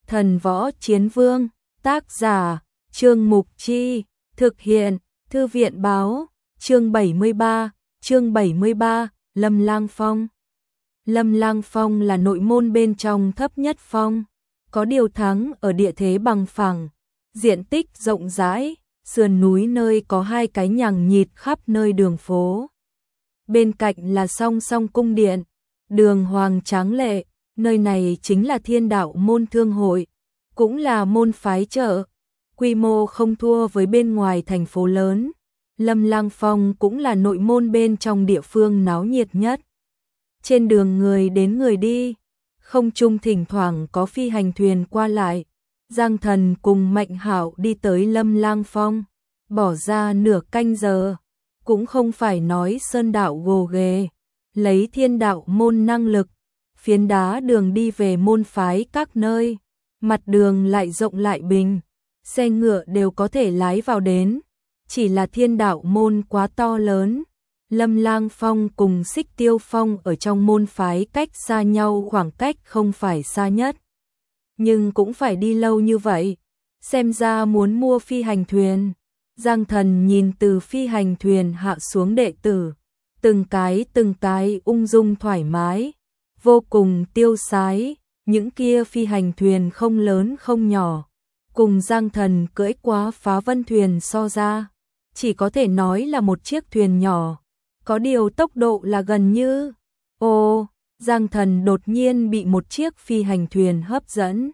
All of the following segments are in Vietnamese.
Thần Võ Chiến Vương, tác giả, Trương Mục Chi, thực hiện, Thư viện Báo, chương 73, Lâm Lang Phong. Lâm Lang Phong là nội môn bên trong thấp nhất phong, có điều thắng ở địa thế bằng phẳng, diện tích rộng rãi, sườn núi nơi có hai cái nhằng nhịt khắp nơi đường phố. Bên cạnh là song song cung điện, đường hoàng tráng lệ, nơi này chính là Thiên Đạo môn thương hội, cũng là môn phái chợ, quy mô không thua với bên ngoài thành phố lớn. Lâm Lang Phong cũng là nội môn bên trong địa phương náo nhiệt nhất. Trên đường người đến người đi, không trung thỉnh thoảng có phi hành thuyền qua lại. Giang Thần cùng Mạnh Hạo đi tới Lâm Lang Phong, bỏ ra nửa canh giờ, cũng không phải nói sơn đạo gồ ghề, lấy Thiên Đạo môn năng lực, phiến đá đường đi về môn phái các nơi, mặt đường lại rộng lại bình, xe ngựa đều có thể lái vào đến, chỉ là Thiên Đạo môn quá to lớn. Lâm Lang Phong cùng Xích Tiêu Phong ở trong môn phái cách xa nhau khoảng cách không phải xa nhất, nhưng cũng phải đi lâu như vậy, xem ra muốn mua phi hành thuyền. Giang Thần nhìn từ phi hành thuyền hạ xuống đệ tử, từng cái ung dung thoải mái, vô cùng tiêu sái, những kia phi hành thuyền không lớn không nhỏ, cùng Giang Thần cưỡi quá Phá Vân thuyền so ra, chỉ có thể nói là một chiếc thuyền nhỏ, có điều tốc độ là gần như. Giang Thần đột nhiên bị một chiếc phi hành thuyền hấp dẫn.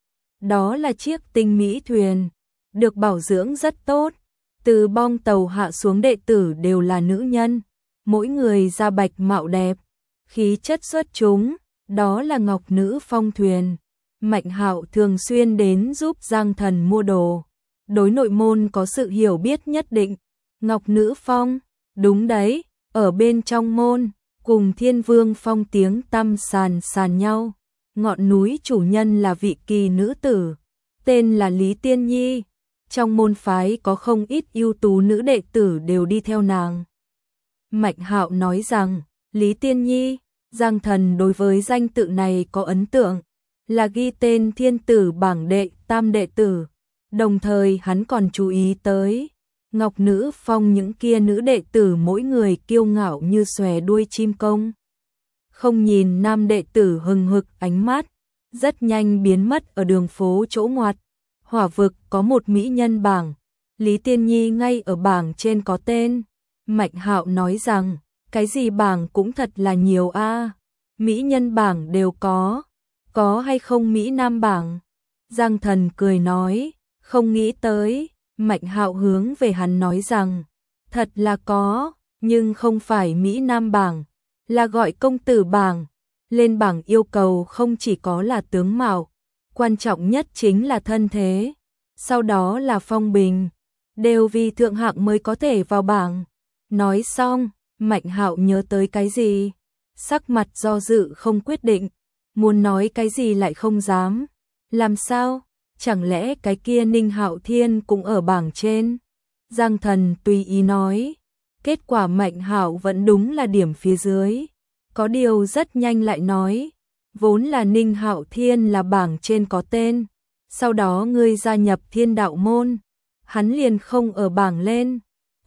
Đó là chiếc tinh mỹ thuyền, được bảo dưỡng rất tốt, từ bong tàu hạ xuống đệ tử đều là nữ nhân, mỗi người da bạch mạo đẹp, khí chất xuất chúng, đó là Ngọc Nữ Phong thuyền. Mạnh Hạo thường xuyên đến giúp Giang Thần mua đồ, đối nội môn có sự hiểu biết nhất định. Ngọc Nữ Phong, đúng đấy, ở bên trong môn, cùng Thiên Vương Phong tiếng tăm sàn nhau. Ngọn núi chủ nhân là vị kỳ nữ tử, tên là Lý Tiên Nhi. Trong môn phái có không ít ưu tú nữ đệ tử đều đi theo nàng. Mạnh Hạo nói rằng, Lý Tiên Nhi, Giang Thần đối với danh tự này có ấn tượng, là ghi tên thiên tử bảng đệ tam đệ tử. Đồng thời hắn còn chú ý tới Ngọc Nữ Phong những kia nữ đệ tử mỗi người kiêu ngạo như xòe đuôi chim công. Không nhìn nam đệ tử hừng hực ánh mắt, rất nhanh biến mất ở đường phố chỗ ngoặt. Hỏa vực có một mỹ nhân bảng, Lý Tiên Nhi ngay ở bảng trên có tên. Mạnh Hạo nói rằng, cái gì bảng cũng thật là nhiều a, mỹ nhân bảng đều có hay không mỹ nam bảng? Giang Thần cười nói, không nghĩ tới. Mạnh Hạo hướng về hắn nói rằng, thật là có, nhưng không phải mỹ nam bảng, là gọi công tử bảng. Lên bảng yêu cầu không chỉ có là tướng mạo, quan trọng nhất chính là thân thế, sau đó là phong bình, đều vì thượng hạng mới có thể vào bảng. Nói xong, Mạnh Hạo nhớ tới cái gì, sắc mặt do dự không quyết định, muốn nói cái gì lại không dám. Làm sao? Chẳng lẽ cái kia Ninh Hạo Thiên cũng ở bảng trên? Giang Thần tùy ý nói. Kết quả Mạnh Hạo vẫn đúng là điểm phía dưới. Có điều rất nhanh lại nói, vốn là Ninh Hạo Thiên là bảng trên có tên, sau đó ngươi gia nhập Thiên Đạo môn, hắn liền không ở bảng lên.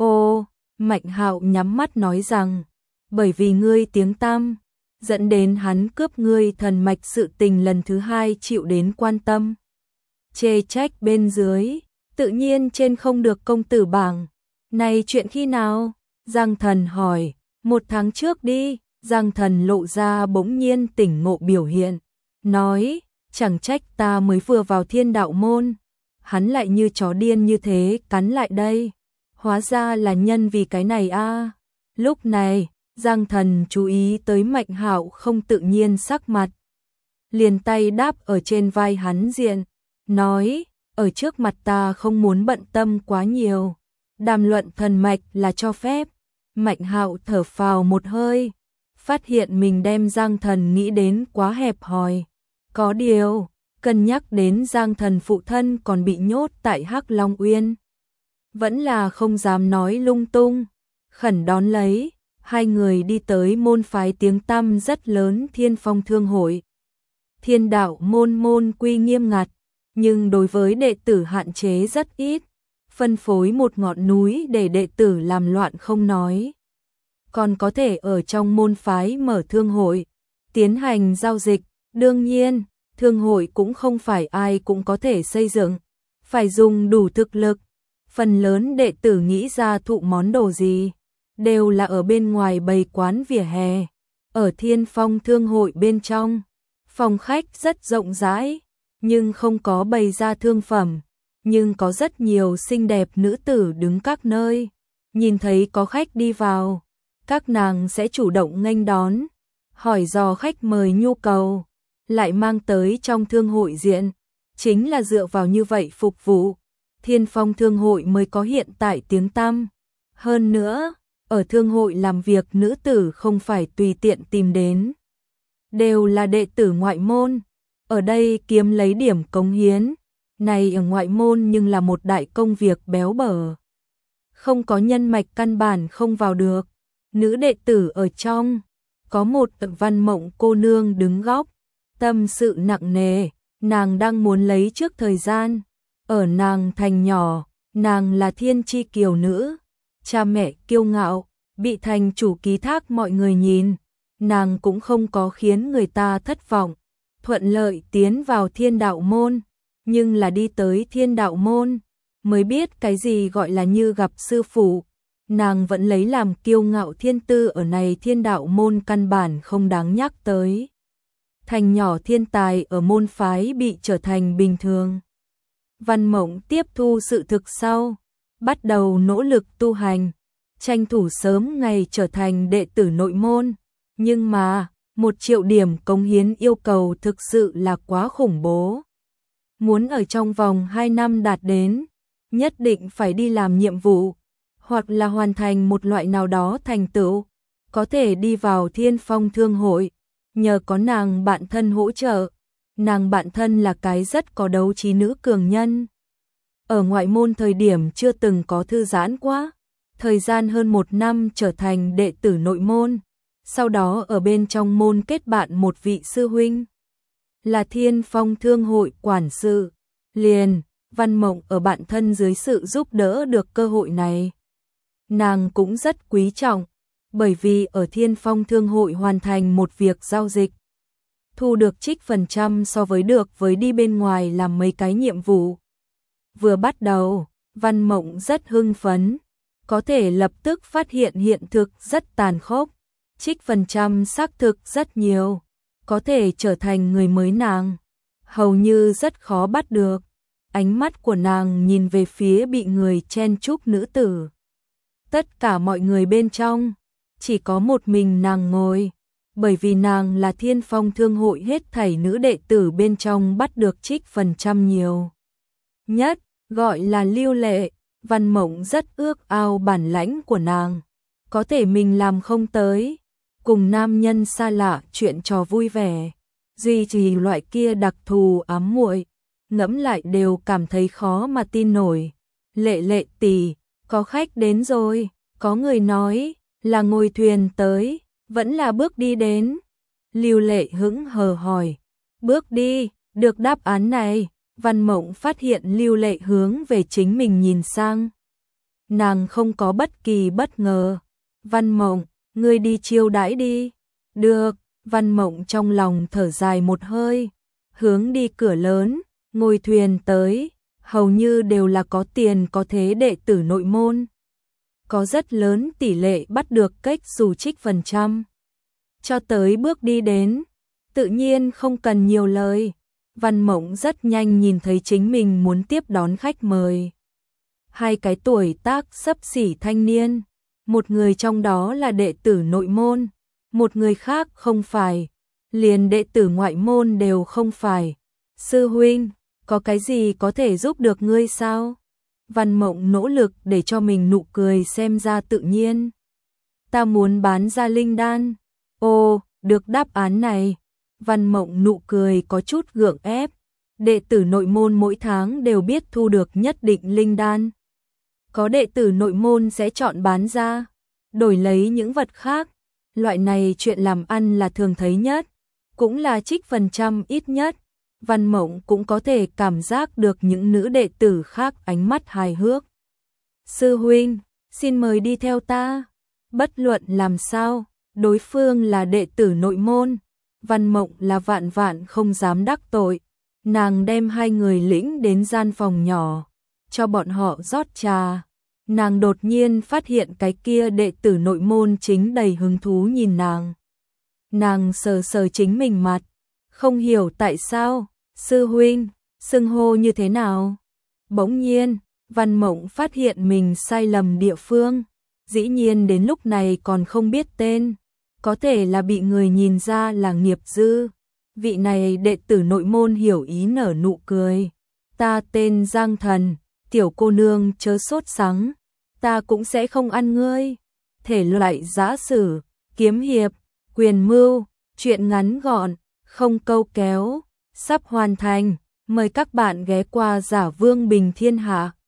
Mạnh Hạo nhắm mắt nói rằng, bởi vì ngươi tiếng tăm, dẫn đến hắn cướp ngươi thần mạch sự tình lần thứ hai chịu đến quan tâm. Chê trách bên dưới, tự nhiên trên không được công tử bảng. Này chuyện khi nào? Giang Thần hỏi. 1 tháng trước đi. Giang Thần lộ ra bỗng nhiên tỉnh ngộ biểu hiện, nói, chẳng trách ta mới vừa vào Thiên Đạo môn, hắn lại như chó điên như thế cắn lại đây, hóa ra là nhân vì cái này a. Lúc này, Giang Thần chú ý tới Mạnh Hạo không tự nhiên sắc mặt, liền tay đáp ở trên vai hắn diện, nói, ở trước mặt ta không muốn bận tâm quá nhiều, đàm luận thần mạch là cho phép. Mạnh Hạo thở phào một hơi, phát hiện mình đem Giang Thần nghĩ đến quá hẹp hòi. Có điều, cân nhắc đến Giang Thần phụ thân còn bị nhốt tại Hắc Long Uyên, vẫn là không dám nói lung tung, khẩn đón lấy. Hai người đi tới môn phái tiếng tăm rất lớn Thiên Phong Thương hội. Thiên Đạo môn quy nghiêm ngặt, nhưng đối với đệ tử hạn chế rất ít, phân phối một ngọn núi để đệ tử làm loạn không nói. Còn có thể ở trong môn phái mở thương hội, tiến hành giao dịch, đương nhiên, thương hội cũng không phải ai cũng có thể xây dựng, phải dùng đủ thực lực. Phần lớn đệ tử nghĩ ra thụ món đồ gì, đều là ở bên ngoài bày quán vỉa hè. Ở Thiên Phong thương hội bên trong, phòng khách rất rộng rãi, nhưng không có bày ra thương phẩm, nhưng có rất nhiều xinh đẹp nữ tử đứng các nơi. Nhìn thấy có khách đi vào, các nàng sẽ chủ động nghênh đón, hỏi dò khách mời nhu cầu, lại mang tới trong thương hội diện. Chính là dựa vào như vậy phục vụ, Thiên Phong thương hội mới có hiện tại tiếng tăm. Hơn nữa, ở thương hội làm việc nữ tử không phải tùy tiện tìm đến, đều là đệ tử ngoại môn, ở đây kiếm lấy điểm cống hiến. Này ở ngoại môn nhưng là một đại công việc béo bở, không có nhân mạch căn bản không vào được. Nữ đệ tử ở trong, có một Văn Mộng cô nương đứng góc, tâm sự nặng nề, nàng đang muốn lấy trước thời gian. Ở nàng thành nhỏ, nàng là thiên chi kiều nữ, cha mẹ kiêu ngạo, bị thành chủ ký thác mọi người nhìn, nàng cũng không có khiến người ta thất vọng, thuận lợi tiến vào Thiên Đạo môn, nhưng là đi tới Thiên Đạo môn, mới biết cái gì gọi là như gặp sư phụ. Nàng vẫn lấy làm kiêu ngạo thiên tư ở này Thiên Đạo môn căn bản không đáng nhắc tới. Thành nhỏ thiên tài ở môn phái bị trở thành bình thường. Văn Mộng tiếp thu sự thực sau, bắt đầu nỗ lực tu hành, tranh thủ sớm ngày trở thành đệ tử nội môn. Nhưng mà, 1 triệu điểm cống hiến yêu cầu thực sự là quá khủng bố. Muốn ở trong vòng 2 năm đạt đến, nhất định phải đi làm nhiệm vụ, hoặc là hoàn thành một loại nào đó thành tựu, có thể đi vào Thiên Phong thương hội. Nhờ có nàng bạn thân hỗ trợ, nàng bạn thân là cái rất có đấu trí nữ cường nhân. Ở ngoại môn thời điểm chưa từng có thư giãn quá, thời gian hơn 1 năm trở thành đệ tử nội môn, sau đó ở bên trong môn kết bạn một vị sư huynh, là Thiên Phong thương hội quản sự. Liền, Văn Mộng ở bạn thân dưới sự giúp đỡ được cơ hội này. Nàng cũng rất quý trọng, bởi vì ở Thiên Phong thương hội hoàn thành một việc giao dịch, thu được trích phần trăm so với được với đi bên ngoài làm mấy cái nhiệm vụ. Vừa bắt đầu, Văn Mộng rất hưng phấn, có thể lập tức phát hiện hiện thực rất tàn khốc, trích phần trăm xác thực rất nhiều, có thể trở thành người mới nàng, hầu như rất khó bắt được. Ánh mắt của nàng nhìn về phía bị người chen chúc nữ tử. Tất cả mọi người bên trong, chỉ có một mình nàng ngồi, bởi vì nàng là Thiên Phong thương hội hết thảy nữ đệ tử bên trong bắt được trích phần trăm nhiều nhất, gọi là Lưu Lệ. Văn Mộng rất ước ao bản lãnh của nàng, có thể mình làm không tới, cùng nam nhân xa lạ chuyện trò vui vẻ, duy trì loại kia đặc thù ám muội, ngẫm lại đều cảm thấy khó mà tin nổi. Lệ Lệ tỷ, có khách đến rồi, có người nói là ngồi thuyền tới, vẫn là bước đi đến. Lưu Lệ hững hờ hỏi, bước đi, được đáp án này, Văn Mộng phát hiện Lưu Lệ hướng về chính mình nhìn sang. Nàng không có bất kỳ bất ngờ. Văn Mộng, ngươi đi chiêu đãi đi. Được, Văn Mộng trong lòng thở dài một hơi, hướng đi cửa lớn, ngồi thuyền tới, hầu như đều là có tiền có thế đệ tử nội môn. Có rất lớn tỷ lệ bắt được cách dù trích phần trăm. Cho tới bước đi đến, tự nhiên không cần nhiều lời. Văn Mộng rất nhanh nhìn thấy chính mình muốn tiếp đón khách mời. 2 cái tuổi tác xấp xỉ thanh niên, một người trong đó là đệ tử nội môn, một người khác không phải, liền đệ tử ngoại môn đều không phải. Sư huynh, có cái gì có thể giúp được ngươi sao? Văn Mộng nỗ lực để cho mình nụ cười xem ra tự nhiên. Ta muốn bán ra linh đan. Ồ, được đáp án này. Văn Mộng nụ cười có chút gượng ép. Đệ tử nội môn mỗi tháng đều biết thu được nhất định linh đan. Có đệ tử nội môn sẽ chọn bán ra, đổi lấy những vật khác. Loại này chuyện làm ăn là thường thấy nhất, cũng là trích phần trăm ít nhất. Văn Mộng cũng có thể cảm giác được những nữ đệ tử khác ánh mắt hài hước. Sư huynh, xin mời đi theo ta. Bất luận làm sao, đối phương là đệ tử nội môn, Văn Mộng là vạn vạn không dám đắc tội. Nàng đem hai người lĩnh đến gian phòng nhỏ, cho bọn họ rót trà. Nàng đột nhiên phát hiện cái kia đệ tử nội môn chính đầy hứng thú nhìn nàng. Nàng sờ sờ chính mình mặt, không hiểu tại sao, sư huynh, xưng hô như thế nào. Bỗng nhiên, Văn Mộng phát hiện mình sai lầm địa phương, dĩ nhiên đến lúc này còn không biết tên, có thể là bị người nhìn ra là nghiệp dư. Vị này đệ tử nội môn hiểu ý nở nụ cười. Ta tên Giang Thần, tiểu cô nương chớ sốt sắng, ta cũng sẽ không ăn ngươi. Thể loại giã sử, kiếm hiệp, quyền mưu, truyện ngắn gọn, không câu kéo, sắp hoàn thành. Mời các bạn ghé qua Giả Vương Bình Thiên Hạ.